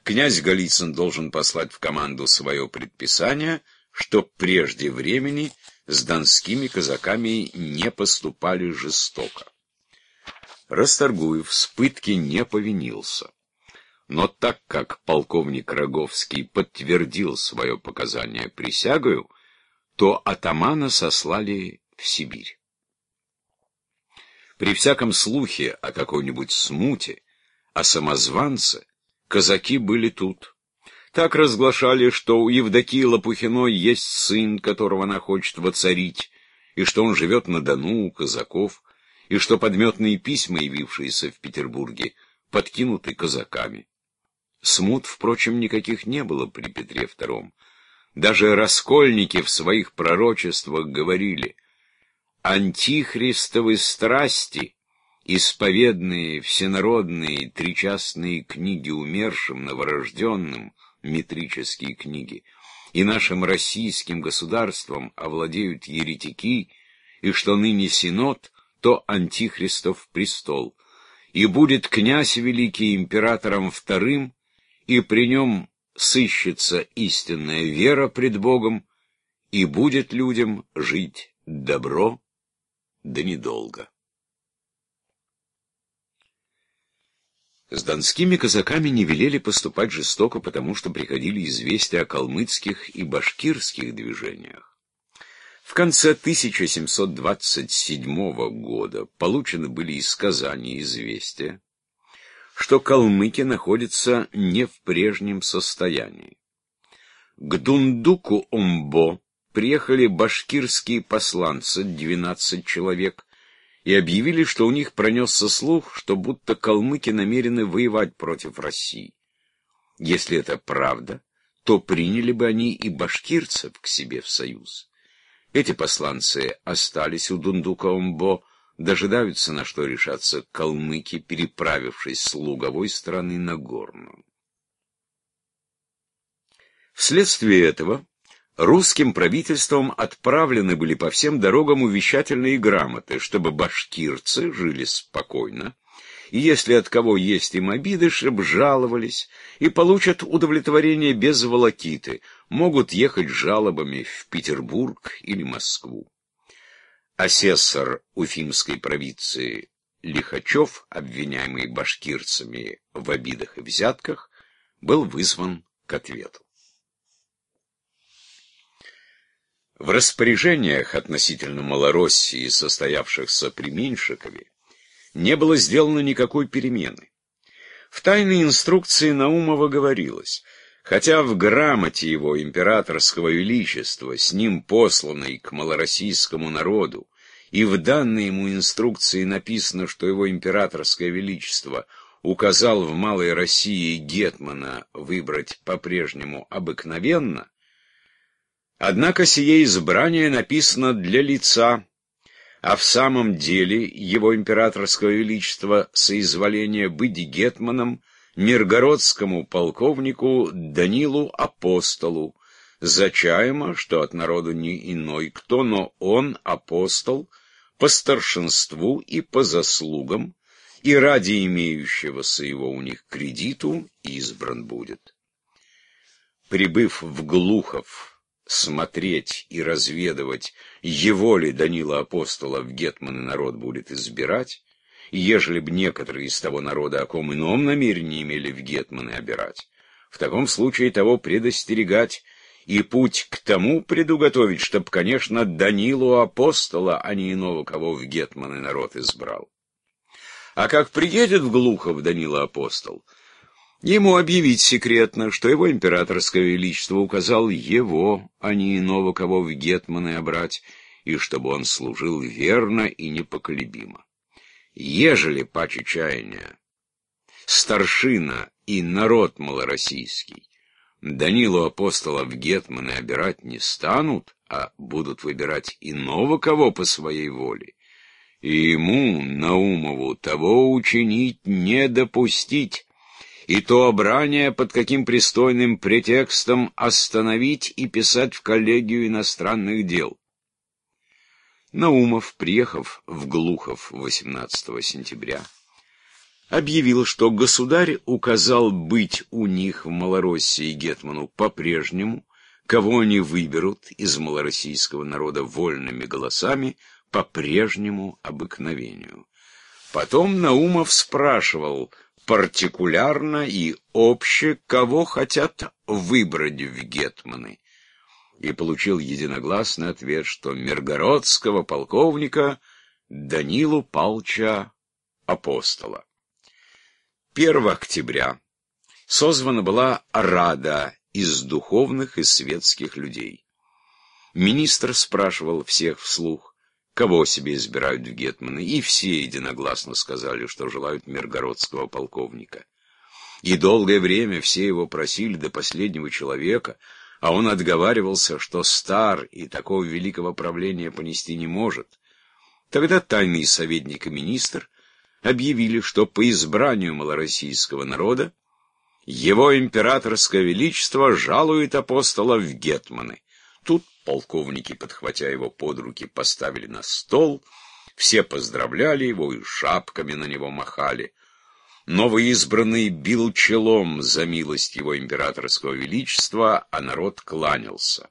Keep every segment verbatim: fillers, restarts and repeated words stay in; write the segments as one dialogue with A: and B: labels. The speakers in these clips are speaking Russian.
A: князь Голицын должен послать в команду свое предписание, чтоб прежде времени с донскими казаками не поступали жестоко. Расторгуев с пытки не повинился, но так как полковник Роговский подтвердил свое показание присягою, то атамана сослали в Сибирь. При всяком слухе о какой-нибудь смуте, о самозванце, казаки были тут. Так разглашали, что у Евдокии Лопухиной есть сын, которого она хочет воцарить, и что он живет на Дону у казаков, и что подметные письма, явившиеся в Петербурге, подкинуты казаками. Смут, впрочем, никаких не было при Петре Втором. Даже раскольники в своих пророчествах говорили: антихристовы страсти, исповедные всенародные тричастные книги умершим, новорожденным, метрические книги, и нашим российским государством овладеют еретики, и что ныне синод, то антихристов престол, и будет князь великий императором вторым, и при нем сыщется истинная вера пред Богом, и будет людям жить добро, да недолго. С донскими казаками не велели поступать жестоко, потому что приходили известия о калмыцких и башкирских движениях. В конце тысяча семьсот двадцать седьмого года получены были из Казани известия, что калмыки находятся не в прежнем состоянии. К Дундуку-Омбо приехали башкирские посланцы, двенадцать человек, и объявили, что у них пронесся слух, что будто калмыки намерены воевать против России. Если это правда, то приняли бы они и башкирцев к себе в союз. Эти посланцы остались у Дундука-Омбо, дожидаются, на что решатся калмыки, переправившись с луговой стороны на горную. Вследствие этого русским правительством отправлены были по всем дорогам увещательные грамоты, чтобы башкирцы жили спокойно, и если от кого есть им обиды, чтобы жаловались, и получат удовлетворение без волокиты, могут ехать с жалобами в Петербург или Москву. Асессор Уфимской провинции Лихачев, обвиняемый башкирцами в обидах и взятках, был вызван к ответу. В распоряжениях относительно Малороссии, состоявшихся при Меньшикове, не было сделано никакой перемены. В тайной инструкции Наумова говорилось: хотя в грамоте его императорского величества, с ним посланной к малороссийскому народу, и в данной ему инструкции написано, что его императорское величество указал в Малой России гетмана выбрать по-прежнему обыкновенно, однако сие избрание написано для лица, а в самом деле его императорского величества соизволение быть гетманом миргородскому полковнику Данилу Апостолу, зачаемо, что от народу не иной кто, но он, апостол, по старшинству и по заслугам, и ради имеющегося его у них кредиту избран будет. Прибыв в Глухов смотреть и разведывать, его ли Данила Апостола в гетманы народ будет избирать, и ежели б некоторые из того народа о ком ином намерении имели в гетманы обирать, в таком случае того предостерегать и путь к тому предуготовить, чтоб, конечно, Данилу Апостола, а не иного, кого в гетманы народ избрал. А как приедет в Глухов Данила Апостол, ему объявить секретно, что его императорское величество указал его, а не иного, кого в гетманы обрать, и чтобы он служил верно и непоколебимо. Ежели паче чаяния старшина и народ малороссийский Данилу Апостола в гетманы обирать не станут, а будут выбирать иного кого по своей воле, и ему, Наумову, того учинить не допустить, и то обрание под каким пристойным претекстом остановить и писать в коллегию иностранных дел. Наумов, приехав в Глухов восемнадцатого сентября, объявил, что государь указал быть у них в Малороссии гетману по-прежнему, кого они выберут из малороссийского народа вольными голосами по прежнему обыкновению. Потом Наумов спрашивал партикулярно и обще, кого хотят выбрать в гетманы, и получил единогласный ответ, что миргородского полковника Данилу Палча Апостола. первого октября созвана была рада из духовных и светских людей. Министр спрашивал всех вслух, кого себе избирают в гетманы, и все единогласно сказали, что желают миргородского полковника. И долгое время все его просили до последнего человека, а он отговаривался, что стар и такого великого правления понести не может. Тогда тайный советник и министр объявили, что по избранию малороссийского народа его императорское величество жалует апостола в гетманы. Тут полковники, подхватя его под руки, поставили на стол, все поздравляли его и шапками на него махали. Новоизбранный бил челом за милость его императорского величества, а народ кланялся.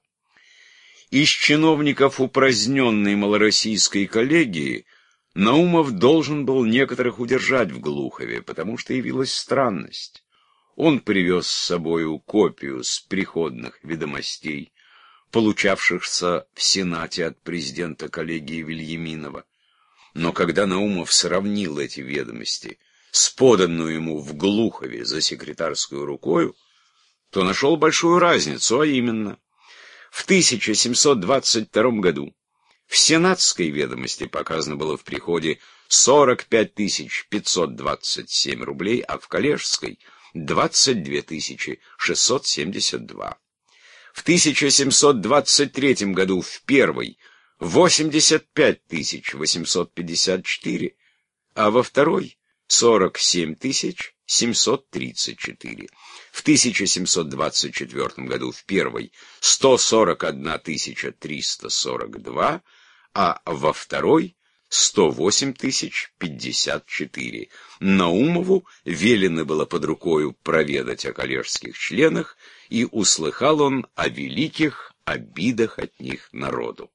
A: Из чиновников упраздненной малороссийской коллегии Наумов должен был некоторых удержать в Глухове, потому что явилась странность. Он привез с собою копию с приходных ведомостей, получавшихся в Сенате от президента коллегии Вильяминова. Но когда Наумов сравнил эти ведомости с поданную ему в Глухове за секретарскую рукою, то нашел большую разницу, а именно, в тысяча семьсот двадцать втором году в сенатской ведомости показано было в приходе сорок пять тысяч пятьсот двадцать семь рублей, а в коллежской — двадцать две тысячи шестьсот семьдесят два. В тысяча семьсот двадцать третьем году в первой — восемьдесят пять тысяч восемьсот пятьдесят четыре, а во второй — сорок семь тысяч семьсот тридцать четыре. В тысяча семьсот двадцать четвёртом году в первой — сто сорок одна тысяча триста сорок два, а во второй — сто восемь тысяч пятьдесят четыре. Наумову велено было под рукою проведать о коллежских членах, и услыхал он о великих обидах от них народу.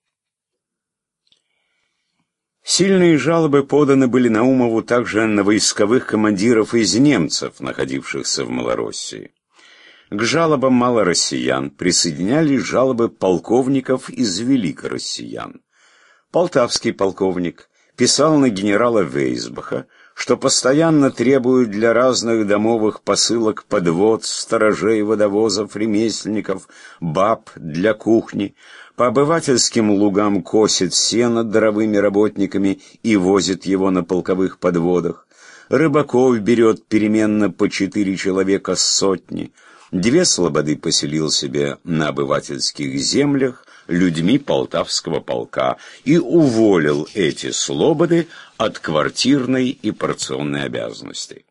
A: Сильные жалобы поданы были Наумову также на войсковых командиров из немцев, находившихся в Малороссии. К жалобам малороссиян присоединялись жалобы полковников из великороссиян. Полтавский полковник писал на генерала Вейсбаха, что постоянно требуют для разных домовых посылок подвод, сторожей, водовозов, ремесленников, баб для кухни, по обывательским лугам косит сено даровыми работниками и возит его на полковых подводах, рыбаков берет переменно по четыре человека с сотни, две слободы поселил себе на обывательских землях людьми Полтавского полка и уволил эти слободы от квартирной и порционной обязанностей.